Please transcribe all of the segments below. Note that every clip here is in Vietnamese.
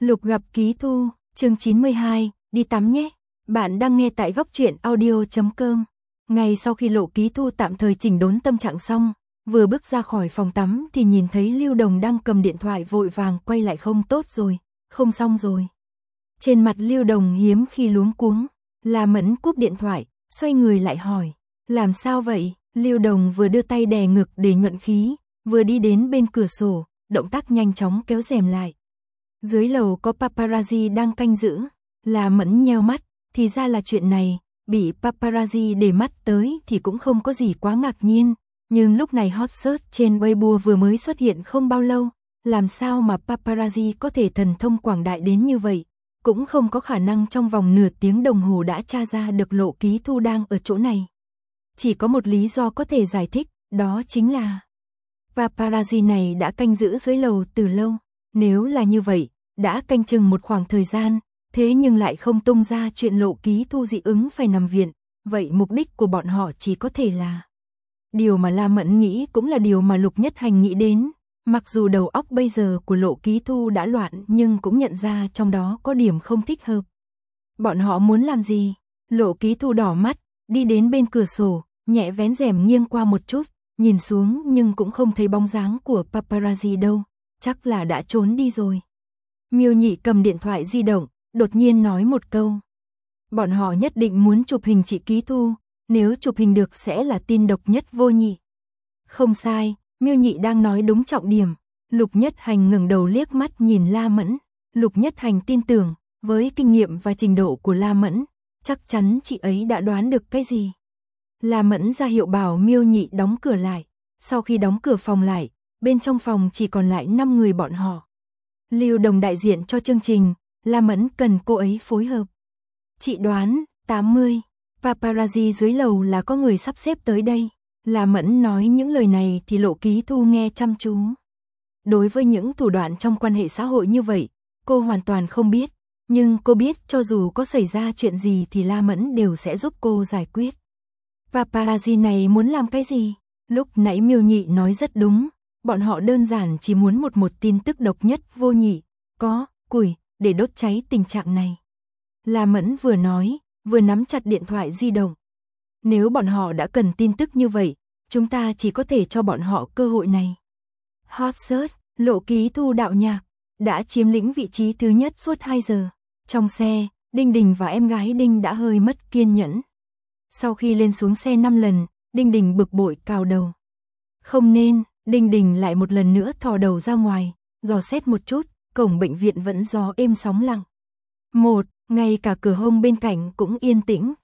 Lục gặp Ký Thu, chương 92, đi tắm nhé. Bạn đang nghe tại góc truyện audio.com. Ngay sau khi Lộ Ký Thu tạm thời chỉnh đốn tâm trạng xong, vừa bước ra khỏi phòng tắm thì nhìn thấy Lưu Đồng đang cầm điện thoại vội vàng quay lại. Không tốt rồi, không xong rồi. Trên mặt Lưu Đồng hiếm khi luống cuống, La Mẫn cúp điện thoại, xoay người lại hỏi, làm sao vậy? Lưu Đồng vừa đưa tay đè ngực để nhuận khí, vừa đi đến bên cửa sổ, động tác nhanh chóng kéo rèm lại. Dưới lầu có paparazzi đang canh giữ, La Mẫn nheo mắt, thì ra là chuyện này, bị paparazzi để mắt tới thì cũng không có gì quá ngạc nhiên, nhưng lúc này hot search trên Weibo vừa mới xuất hiện không bao lâu, làm sao mà paparazzi có thể thần thông quảng đại đến như vậy, cũng không có khả năng trong vòng nửa tiếng đồng hồ đã tra ra được Lộ Ký Thu đang ở chỗ này. Chỉ có một lý do có thể giải thích, đó chính là paparazzi này đã canh giữ dưới lầu từ lâu. Nếu là như vậy, đã canh chừng một khoảng thời gian, thế nhưng lại không tung ra chuyện Lộ Ký Thu dị ứng phải nằm viện, vậy mục đích của bọn họ chỉ có thể là... Điều mà La Mẫn nghĩ cũng là điều mà Lục Nhất Hành nghĩ đến, mặc dù đầu óc bây giờ của Lộ Ký Thu đã loạn nhưng cũng nhận ra trong đó có điểm không thích hợp. Bọn họ muốn làm gì? Lộ Ký Thu đỏ mắt, đi đến bên cửa sổ, nhẹ vén rèm nghiêng qua một chút, nhìn xuống nhưng cũng không thấy bóng dáng của paparazzi đâu, chắc là đã trốn đi rồi. Miêu Nhị cầm điện thoại di động, đột nhiên nói một câu. Bọn họ nhất định muốn chụp hình chị Ký Thu, nếu chụp hình được sẽ là tin độc nhất vô nhị. Không sai, Miêu Nhị đang nói đúng trọng điểm. Lục Nhất Hành ngẩng đầu liếc mắt nhìn La Mẫn. Lục Nhất Hành tin tưởng, với kinh nghiệm và trình độ của La Mẫn, chắc chắn chị ấy đã đoán được cái gì. La Mẫn ra hiệu bảo Miêu Nhị đóng cửa lại. Sau khi đóng cửa phòng lại, bên trong phòng chỉ còn lại 5 người bọn họ. Lưu Đồng đại diện cho chương trình, La Mẫn cần cô ấy phối hợp. Chị đoán, 80, paparazzi dưới lầu là có người sắp xếp tới đây. La Mẫn nói những lời này thì Lộ Ký Thu nghe chăm chú. Đối với những thủ đoạn trong quan hệ xã hội như vậy, cô hoàn toàn không biết. Nhưng cô biết cho dù có xảy ra chuyện gì thì La Mẫn đều sẽ giúp cô giải quyết. Paparazzi này muốn làm cái gì? Lúc nãy Miêu Nhị nói rất đúng. Bọn họ đơn giản chỉ muốn một tin tức độc nhất vô nhị, có, củi, để đốt cháy tình trạng này. La Mẫn vừa nói, vừa nắm chặt điện thoại di động. Nếu bọn họ đã cần tin tức như vậy, chúng ta chỉ có thể cho bọn họ cơ hội này. Hot search, Lộ Ký Thu đạo nhạc, đã chiếm lĩnh vị trí thứ nhất suốt 2 giờ. Trong xe, Đinh Đình và em gái Đinh đã hơi mất kiên nhẫn. Sau khi lên xuống xe 5 lần, Đinh Đình bực bội cào đầu. Không nên. Đinh Đình lại một lần nữa thò đầu ra ngoài, dò xét một chút, cổng bệnh viện vẫn gió êm sóng lặng. Ngay cả cửa hông bên cạnh cũng yên tĩnh.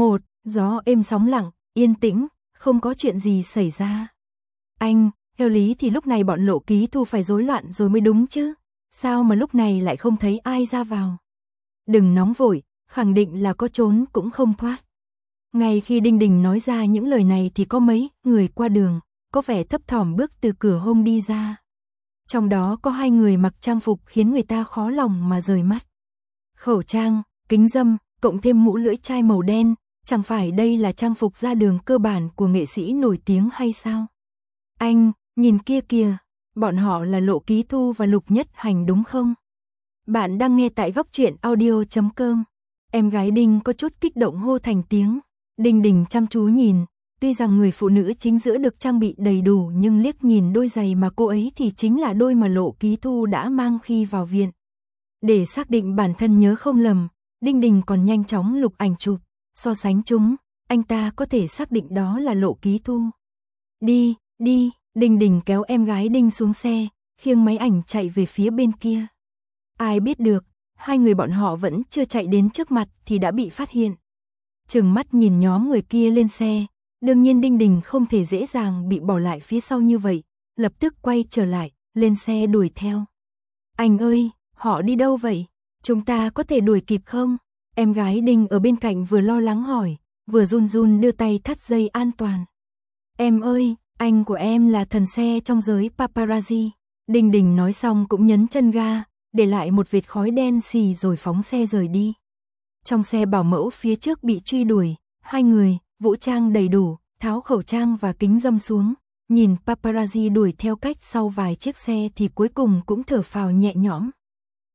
Gió êm sóng lặng, yên tĩnh, không có chuyện gì xảy ra. Anh, theo lý thì lúc này bọn Lộ Ký Thu phải rối loạn rồi mới đúng chứ. Sao mà lúc này lại không thấy ai ra vào? Đừng nóng vội, khẳng định là có trốn cũng không thoát. Ngay khi Đinh Đình nói ra những lời này thì có mấy người qua đường có vẻ thấp thỏm bước từ cửa hông đi ra. Trong đó có 2 người mặc trang phục khiến người ta khó lòng mà rời mắt. Khẩu trang, kính râm, cộng thêm mũ lưỡi chai màu đen, chẳng phải đây là trang phục ra đường cơ bản của nghệ sĩ nổi tiếng hay sao? Anh, nhìn kia kìa, bọn họ là Lộ Ký Thu và Lục Nhất Hành đúng không? Bạn đang nghe tại góc truyện audio.com. Em gái Đinh có chút kích động hô thành tiếng. Đinh Đình chăm chú nhìn. Tuy rằng người phụ nữ chính giữa được trang bị đầy đủ nhưng liếc nhìn đôi giày mà cô ấy thì chính là đôi mà Lộ Ký Thu đã mang khi vào viện. Để xác định bản thân nhớ không lầm, Đinh Đình còn nhanh chóng lục ảnh chụp, so sánh chúng, anh ta có thể xác định đó là Lộ Ký Thu. Đi, Đinh Đình kéo em gái Đinh xuống xe, khiêng máy ảnh chạy về phía bên kia. Ai biết được, 2 người bọn họ vẫn chưa chạy đến trước mặt thì đã bị phát hiện. Trừng mắt nhìn nhóm người kia lên xe. Đương nhiên Đinh Đình không thể dễ dàng bị bỏ lại phía sau như vậy, lập tức quay trở lại, lên xe đuổi theo. Anh ơi, họ đi đâu vậy? Chúng ta có thể đuổi kịp không? Em gái Đinh ở bên cạnh vừa lo lắng hỏi, vừa run run đưa tay thắt dây an toàn. Em ơi, anh của em là thần xe trong giới paparazzi. Đinh Đình nói xong cũng nhấn chân ga, để lại một vệt khói đen xì rồi phóng xe rời đi. Trong xe bảo mẫu phía trước bị truy đuổi, 2 người, vũ trang đầy đủ, tháo khẩu trang và kính râm xuống, nhìn paparazzi đuổi theo cách sau vài chiếc xe thì cuối cùng cũng thở phào nhẹ nhõm.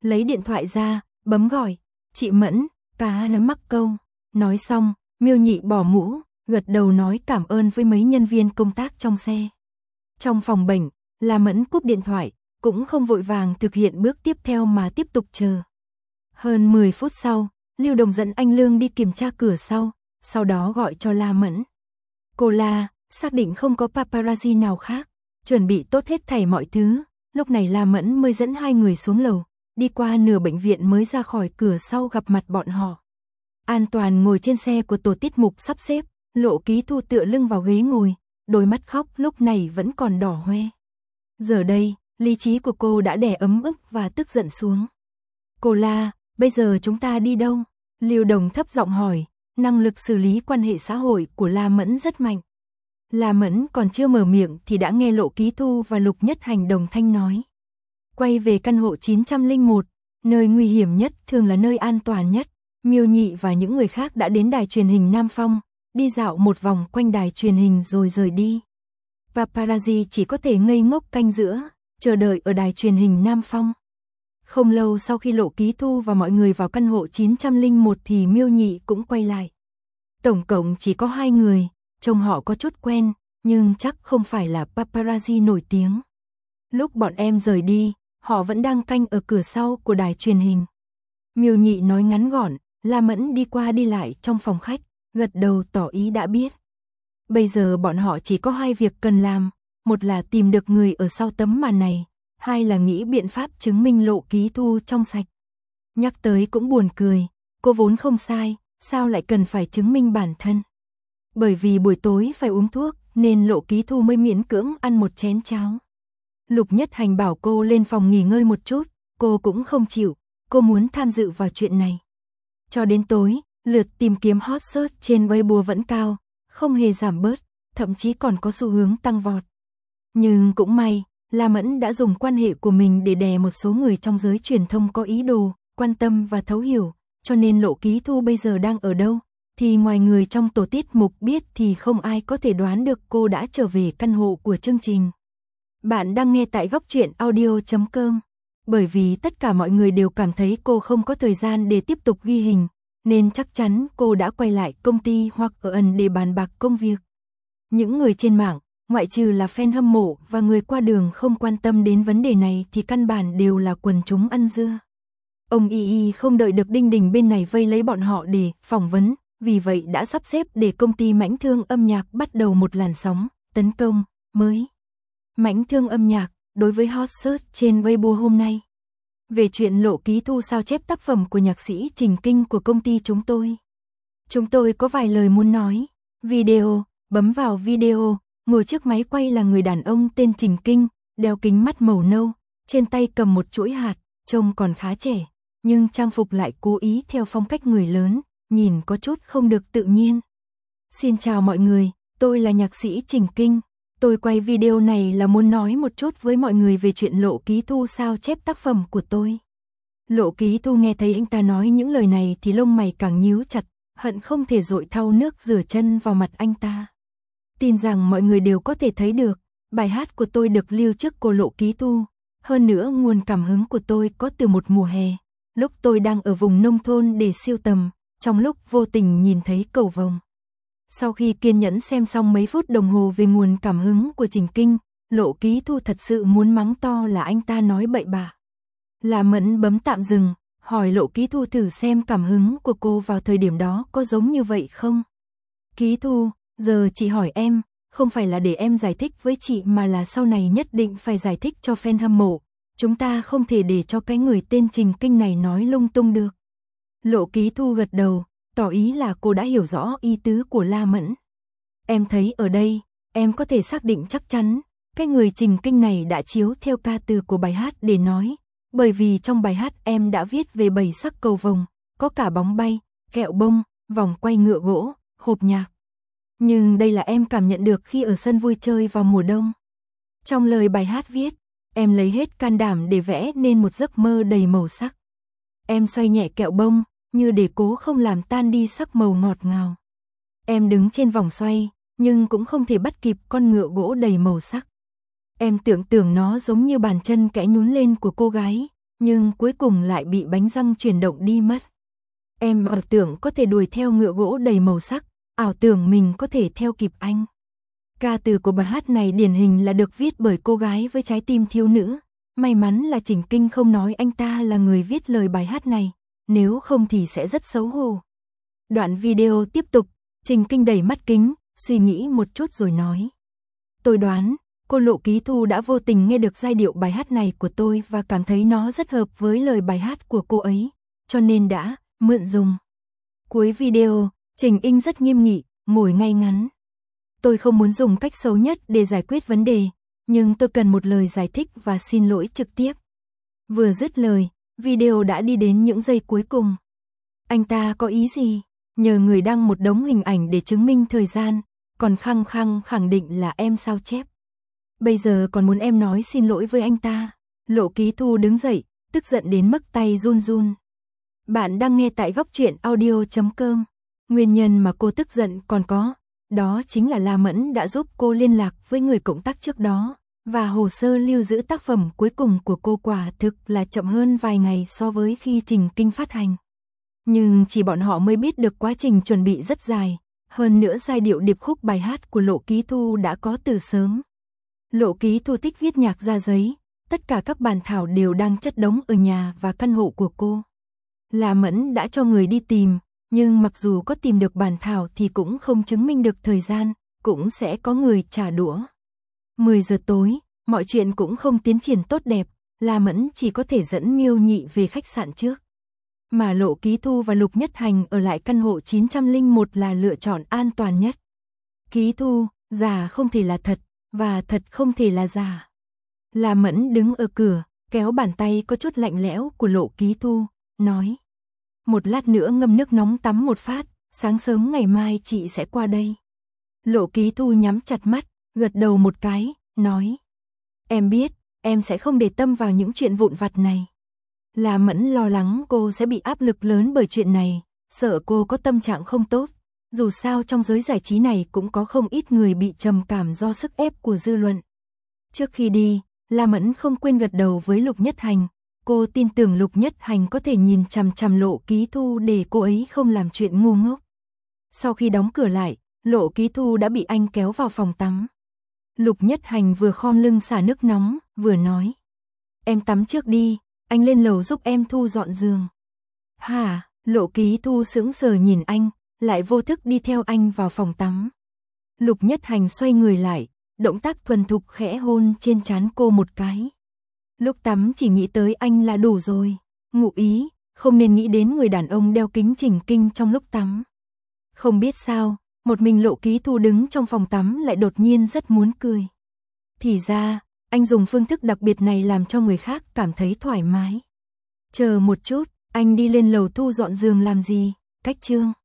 lấy điện thoại ra, bấm gọi, chị Mẫn, cá nấm mắc câu. Nói xong, Miêu Nhị bỏ mũ, gật đầu nói cảm ơn với mấy nhân viên công tác trong xe. Trong phòng bệnh, La Mẫn cúp điện thoại, cũng không vội vàng thực hiện bước tiếp theo mà tiếp tục chờ. Hơn 10 phút sau, Lưu Đồng dẫn anh Lương đi kiểm tra cửa sau đó gọi cho La Mẫn. Cô La, xác định không có paparazzi nào khác, chuẩn bị tốt hết thảy mọi thứ, lúc này La Mẫn mới dẫn hai người xuống lầu, đi qua nửa bệnh viện mới ra khỏi cửa sau gặp mặt bọn họ. An Toàn ngồi trên xe của tổ tiết mục sắp xếp, Lộ Ký Thu tựa lưng vào ghế ngồi, đôi mắt khóc lúc này vẫn còn đỏ hoe. Giờ đây, lý trí của cô đã đè ấm ức và tức giận xuống. Cô La, bây giờ chúng ta đi đâu? Lưu Đồng thấp giọng hỏi, năng lực xử lý quan hệ xã hội của La Mẫn rất mạnh. La Mẫn còn chưa mở miệng thì đã nghe Lộ Ký Thu và Lục Nhất Hành đồng thanh nói. Quay về căn hộ 901, nơi nguy hiểm nhất thường là nơi an toàn nhất. Miêu Nhị và những người khác đã đến đài truyền hình Nam Phong, đi dạo một vòng quanh đài truyền hình rồi rời đi. Paparazzi chỉ có thể ngây ngốc canh giữa, chờ đợi ở đài truyền hình Nam Phong. Không lâu sau khi Lộ Ký Thu và mọi người vào căn hộ 901 thì Miêu Nhị cũng quay lại. Tổng cộng chỉ có 2 người, trông họ có chút quen, nhưng chắc không phải là paparazzi nổi tiếng. Lúc bọn em rời đi, họ vẫn đang canh ở cửa sau của đài truyền hình. Miêu Nhị nói ngắn gọn, La Mẫn đi qua đi lại trong phòng khách, gật đầu tỏ ý đã biết. Bây giờ bọn họ chỉ có 2 việc cần làm, một là tìm được người ở sau tấm màn này, 2 là nghĩ biện pháp chứng minh Lộ Ký Thu trong sạch. Nhắc tới cũng buồn cười, cô vốn không sai, sao lại cần phải chứng minh bản thân. Bởi vì buổi tối phải uống thuốc, nên Lộ Ký Thu mới miễn cưỡng ăn một chén cháo. Lục Nhất Hành bảo cô lên phòng nghỉ ngơi một chút, cô cũng không chịu, cô muốn tham dự vào chuyện này. Cho đến tối, lượt tìm kiếm hot search trên Weibo vẫn cao, không hề giảm bớt, thậm chí còn có xu hướng tăng vọt. Nhưng cũng may, La Mẫn đã dùng quan hệ của mình để đè một số người trong giới truyền thông có ý đồ, quan tâm và thấu hiểu, cho nên Lộ Ký Thu bây giờ đang ở đâu, thì ngoài người trong tổ tiết mục biết thì không ai có thể đoán được cô đã trở về căn hộ của chương trình. Bạn đang nghe tại góc truyện audio.com. Bởi vì tất cả mọi người đều cảm thấy cô không có thời gian để tiếp tục ghi hình, nên chắc chắn cô đã quay lại công ty hoặc ở ẩn để bàn bạc công việc. Những người trên mạng, ngoại trừ là fan hâm mộ và người qua đường không quan tâm đến vấn đề này thì căn bản đều là quần chúng ăn dưa. Ông Y không đợi được Đinh Đình bên này vây lấy bọn họ để phỏng vấn, vì vậy đã sắp xếp để công ty Mãnh Thương Âm Nhạc bắt đầu một làn sóng tấn công mới. Mãnh Thương Âm Nhạc đối với hot search trên Weibo hôm nay. Về chuyện Lộ Ký Thu sao chép tác phẩm của nhạc sĩ Trình Kinh của công ty chúng tôi. Chúng tôi có vài lời muốn nói. Video, bấm vào video, ngồi trước máy quay là người đàn ông tên Trình Kinh, đeo kính mắt màu nâu, trên tay cầm một chuỗi hạt, trông còn khá trẻ, nhưng trang phục lại cố ý theo phong cách người lớn, nhìn có chút không được tự nhiên. Xin chào mọi người, tôi là nhạc sĩ Trình Kinh. Tôi quay video này là muốn nói một chút với mọi người về chuyện Lộ Ký Thu sao chép tác phẩm của tôi. Lộ Ký Thu nghe thấy anh ta nói những lời này thì lông mày càng nhíu chặt, hận không thể dội thau nước rửa chân vào mặt anh ta. Tin rằng mọi người đều có thể thấy được, bài hát của tôi được lưu trước cô Lộ Ký Thu. Hơn nữa nguồn cảm hứng của tôi có từ một mùa hè, lúc tôi đang ở vùng nông thôn để siêu tầm, trong lúc vô tình nhìn thấy cầu vồng. Sau khi kiên nhẫn xem xong mấy phút đồng hồ về nguồn cảm hứng của Trình Kinh, Lộ Ký Thu thật sự muốn mắng to là anh ta nói bậy bạ. La Mẫn bấm tạm dừng, hỏi Lộ Ký Thu thử xem cảm hứng của cô vào thời điểm đó có giống như vậy không. Ký Thu, giờ chị hỏi em, không phải là để em giải thích với chị mà là sau này nhất định phải giải thích cho fan hâm mộ. Chúng ta không thể để cho cái người tên Trình Kinh này nói lung tung được. Lộ Ký Thu gật đầu, tỏ ý là cô đã hiểu rõ ý tứ của La Mẫn. Em thấy ở đây, em có thể xác định chắc chắn, cái người Trình Kinh này đã chiếu theo ca từ của bài hát để nói, bởi vì trong bài hát em đã viết về 7 sắc cầu vồng, có cả bóng bay, kẹo bông, vòng quay ngựa gỗ, hộp nhạc. Nhưng đây là em cảm nhận được khi ở sân vui chơi vào mùa đông. Trong lời bài hát viết, em lấy hết can đảm để vẽ nên một giấc mơ đầy màu sắc. Em xoay nhẹ kẹo bông, như để cố không làm tan đi sắc màu ngọt ngào. Em đứng trên vòng xoay, nhưng cũng không thể bắt kịp con ngựa gỗ đầy màu sắc. Em tưởng nó giống như bàn chân kẽ nhún lên của cô gái, nhưng cuối cùng lại bị bánh răng chuyển động đi mất. Em ảo tưởng có thể đuổi theo ngựa gỗ đầy màu sắc, ảo tưởng mình có thể theo kịp anh. Ca từ của bài hát này điển hình là được viết bởi cô gái với trái tim thiếu nữ. May mắn là Trình Kinh không nói anh ta là người viết lời bài hát này, nếu không thì sẽ rất xấu hổ. Đoạn video tiếp tục, Trình Kinh đẩy mắt kính, suy nghĩ một chút rồi nói. Tôi đoán, cô Lộ Ký Thu đã vô tình nghe được giai điệu bài hát này của tôi và cảm thấy nó rất hợp với lời bài hát của cô ấy, cho nên đã mượn dùng. Cuối video, Trình Kinh rất nghiêm nghị, ngồi ngay ngắn. Tôi không muốn dùng cách xấu nhất để giải quyết vấn đề, nhưng tôi cần một lời giải thích và xin lỗi trực tiếp. Vừa dứt lời, video đã đi đến những giây cuối cùng. Anh ta có ý gì? Nhờ người đăng một đống hình ảnh để chứng minh thời gian, còn khăng khăng khẳng định là em sao chép. Bây giờ còn muốn em nói xin lỗi với anh ta. Lộ Ký Thu đứng dậy, tức giận đến mức tay run run. Bạn đang nghe tại góc truyện audio.com. Nguyên nhân mà cô tức giận còn có, đó chính là La Mẫn đã giúp cô liên lạc với người cộng tác trước đó, và hồ sơ lưu giữ tác phẩm cuối cùng của cô quả thực là chậm hơn vài ngày so với khi Trình Kinh phát hành. Nhưng chỉ bọn họ mới biết được quá trình chuẩn bị rất dài, hơn nữa giai điệu điệp khúc bài hát của Lộ Ký Thu đã có từ sớm. Lộ Ký Thu thích viết nhạc ra giấy, tất cả các bản thảo đều đang chất đống ở nhà và căn hộ của cô. La Mẫn đã cho người đi tìm, nhưng mặc dù có tìm được bản thảo thì cũng không chứng minh được thời gian, cũng sẽ có người trả đũa. 10 giờ tối, mọi chuyện cũng không tiến triển tốt đẹp, La Mẫn chỉ có thể dẫn Miêu Nhị về khách sạn trước. Mà Lộ Ký Thu và Lục Nhất Hành ở lại căn hộ 901 là lựa chọn an toàn nhất. Ký Thu, giả không thể là thật, và thật không thể là giả. La Mẫn đứng ở cửa, kéo bàn tay có chút lạnh lẽo của Lộ Ký Thu, nói. Một lát nữa ngâm nước nóng tắm một phát, sáng sớm ngày mai chị sẽ qua đây. Lộ Ký Thu nhắm chặt mắt, gật đầu một cái, nói. Em biết, em sẽ không để tâm vào những chuyện vụn vặt này. La Mẫn lo lắng cô sẽ bị áp lực lớn bởi chuyện này, sợ cô có tâm trạng không tốt. Dù sao trong giới giải trí này cũng có không ít người bị trầm cảm do sức ép của dư luận. Trước khi đi, La Mẫn không quên gật đầu với Lục Nhất Hành. Cô tin tưởng Lục Nhất Hành có thể nhìn chằm chằm Lộ Ký Thu để cô ấy không làm chuyện ngu ngốc. Sau khi đóng cửa lại, Lộ Ký Thu đã bị anh kéo vào phòng tắm. Lục Nhất Hành vừa khom lưng xả nước nóng, vừa nói. Em tắm trước đi, anh lên lầu giúp em thu dọn giường. Hả? Lộ Ký Thu sững sờ nhìn anh, lại vô thức đi theo anh vào phòng tắm. Lục Nhất Hành xoay người lại, động tác thuần thục khẽ hôn trên trán cô một cái. Lúc tắm chỉ nghĩ tới anh là đủ rồi. Ngụ ý, không nên nghĩ đến người đàn ông đeo kính Trình Kinh trong lúc tắm. Không biết sao, một mình Lộ Ký Thu đứng trong phòng tắm lại đột nhiên rất muốn cười. Thì ra, anh dùng phương thức đặc biệt này làm cho người khác cảm thấy thoải mái. Chờ một chút, anh đi lên lầu thu dọn giường làm gì? Cách chương.